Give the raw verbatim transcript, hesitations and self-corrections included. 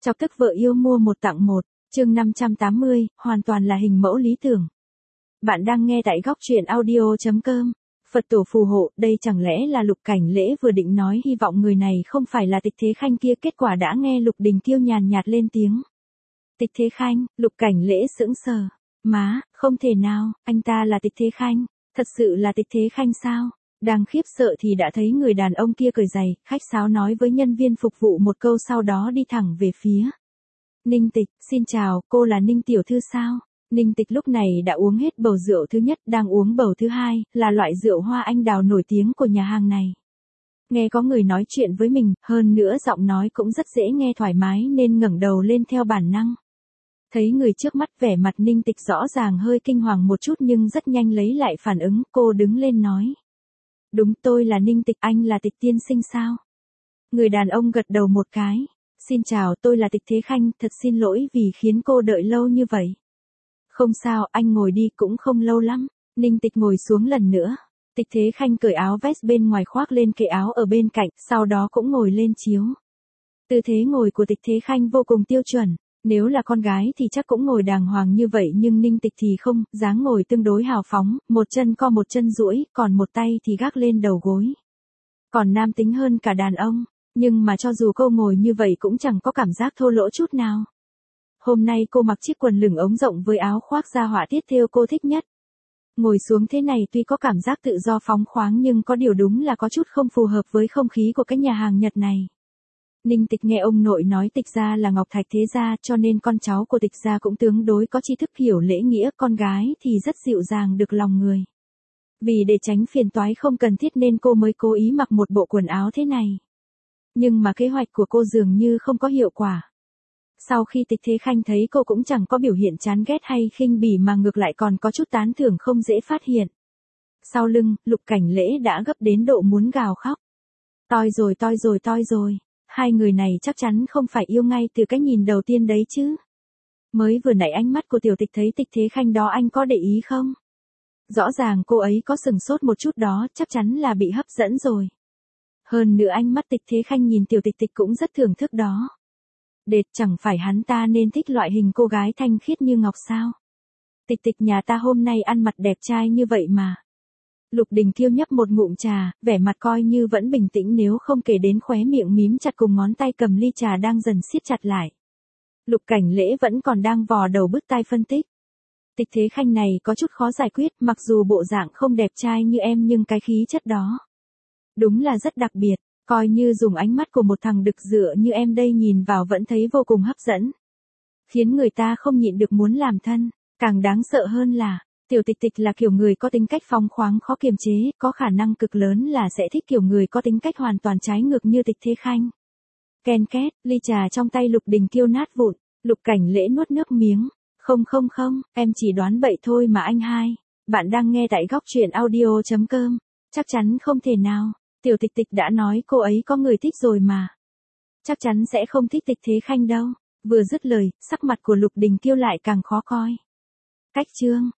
Chọc tức vợ yêu mua một tặng một, chương năm trăm tám mươi, hoàn toàn là hình mẫu lý tưởng. Bạn đang nghe tại góc truyện audio.com. Phật tổ phù hộ, đây chẳng lẽ là Lục Cảnh Lễ vừa định nói hy vọng người này không phải là Tịch Thế Khanh kia, kết quả đã nghe Lục Đình Kiêu nhàn nhạt lên tiếng. Tịch Thế Khanh, Lục Cảnh Lễ sững sờ. Má, không thể nào, anh ta là Tịch Thế Khanh, thật sự là Tịch Thế Khanh sao? Đang khiếp sợ thì đã thấy người đàn ông kia cởi giày, khách sáo nói với nhân viên phục vụ một câu sau đó đi thẳng về phía Ninh Tịch. Xin chào, cô là Ninh tiểu thư sao? Ninh Tịch lúc này đã uống hết bầu rượu thứ nhất, đang uống bầu thứ hai, là loại rượu hoa anh đào nổi tiếng của nhà hàng này. Nghe có người nói chuyện với mình, hơn nữa giọng nói cũng rất dễ nghe thoải mái nên ngẩng đầu lên theo bản năng. Thấy người trước mắt, vẻ mặt Ninh Tịch rõ ràng hơi kinh hoàng một chút nhưng rất nhanh lấy lại phản ứng, cô đứng lên nói. Đúng, tôi là Ninh Tịch, anh là Tịch tiên sinh sao? Người đàn ông gật đầu một cái. Xin chào, tôi là Tịch Thế Khanh, thật xin lỗi vì khiến cô đợi lâu như vậy. Không sao, anh ngồi đi, cũng không lâu lắm. Ninh Tịch ngồi xuống lần nữa. Tịch Thế Khanh cởi áo vest bên ngoài khoác lên kệ áo ở bên cạnh, sau đó cũng ngồi lên chiếu. Tư thế ngồi của Tịch Thế Khanh vô cùng tiêu chuẩn. Nếu là con gái thì chắc cũng ngồi đàng hoàng như vậy nhưng Ninh Tịch thì không, dáng ngồi tương đối hào phóng, một chân co một chân duỗi, còn một tay thì gác lên đầu gối. Còn nam tính hơn cả đàn ông, nhưng mà cho dù cô ngồi như vậy cũng chẳng có cảm giác thô lỗ chút nào. Hôm nay cô mặc chiếc quần lửng ống rộng với áo khoác da họa tiết thêu cô thích nhất. Ngồi xuống thế này tuy có cảm giác tự do phóng khoáng nhưng có điều đúng là có chút không phù hợp với không khí của cái nhà hàng Nhật này. Ninh Tịch nghe ông nội nói Tịch gia là Ngọc Thạch thế gia cho nên con cháu của Tịch gia cũng tương đối có tri thức hiểu lễ nghĩa, con gái thì rất dịu dàng được lòng người. Vì để tránh phiền toái không cần thiết nên cô mới cố ý mặc một bộ quần áo thế này. Nhưng mà kế hoạch của cô dường như không có hiệu quả. Sau khi Tịch Thế Khanh thấy cô cũng chẳng có biểu hiện chán ghét hay khinh bỉ mà ngược lại còn có chút tán thưởng không dễ phát hiện. Sau lưng, Lục Cảnh Lễ đã gấp đến độ muốn gào khóc. Toi rồi toi rồi toi rồi. Hai người này chắc chắn không phải yêu ngay từ cái nhìn đầu tiên đấy chứ. Mới vừa nãy ánh mắt của Tiểu Tịch thấy Tịch Thế Khanh đó anh có để ý không? Rõ ràng cô ấy có sừng sốt một chút đó, chắc chắn là bị hấp dẫn rồi. Hơn nữa ánh mắt Tịch Thế Khanh nhìn Tiểu Tịch Tịch cũng rất thưởng thức đó. Đệt, chẳng phải hắn ta nên thích loại hình cô gái thanh khiết như ngọc sao? Tịch Tịch nhà ta hôm nay ăn mặc đẹp trai như vậy mà. Lục Đình Kiêu nhấp một ngụm trà, vẻ mặt coi như vẫn bình tĩnh nếu không kể đến khóe miệng mím chặt cùng ngón tay cầm ly trà đang dần siết chặt lại. Lục Cảnh Lễ vẫn còn đang vò đầu bứt tai phân tích. Tịch Thế Khanh này có chút khó giải quyết, mặc dù bộ dạng không đẹp trai như em nhưng cái khí chất đó đúng là rất đặc biệt, coi như dùng ánh mắt của một thằng đực dựa như em đây nhìn vào vẫn thấy vô cùng hấp dẫn. Khiến người ta không nhịn được muốn làm thân, càng đáng sợ hơn là Tiểu Tịch Tịch là kiểu người có tính cách phóng khoáng khó kiềm chế, có khả năng cực lớn là sẽ thích kiểu người có tính cách hoàn toàn trái ngược như Tịch Thế Khanh. Ken két, ly trà trong tay Lục Đình Kiêu nát vụn, Lục Cảnh Lễ nuốt nước miếng. Không không không, em chỉ đoán bậy thôi mà anh hai. Bạn đang nghe tại góc truyện audio.com. Chắc chắn không thể nào, Tiểu Tịch Tịch đã nói cô ấy có người thích rồi mà. Chắc chắn sẽ không thích Tịch Thế Khanh đâu. Vừa dứt lời, sắc mặt của Lục Đình Kiêu lại càng khó coi. Cách chương.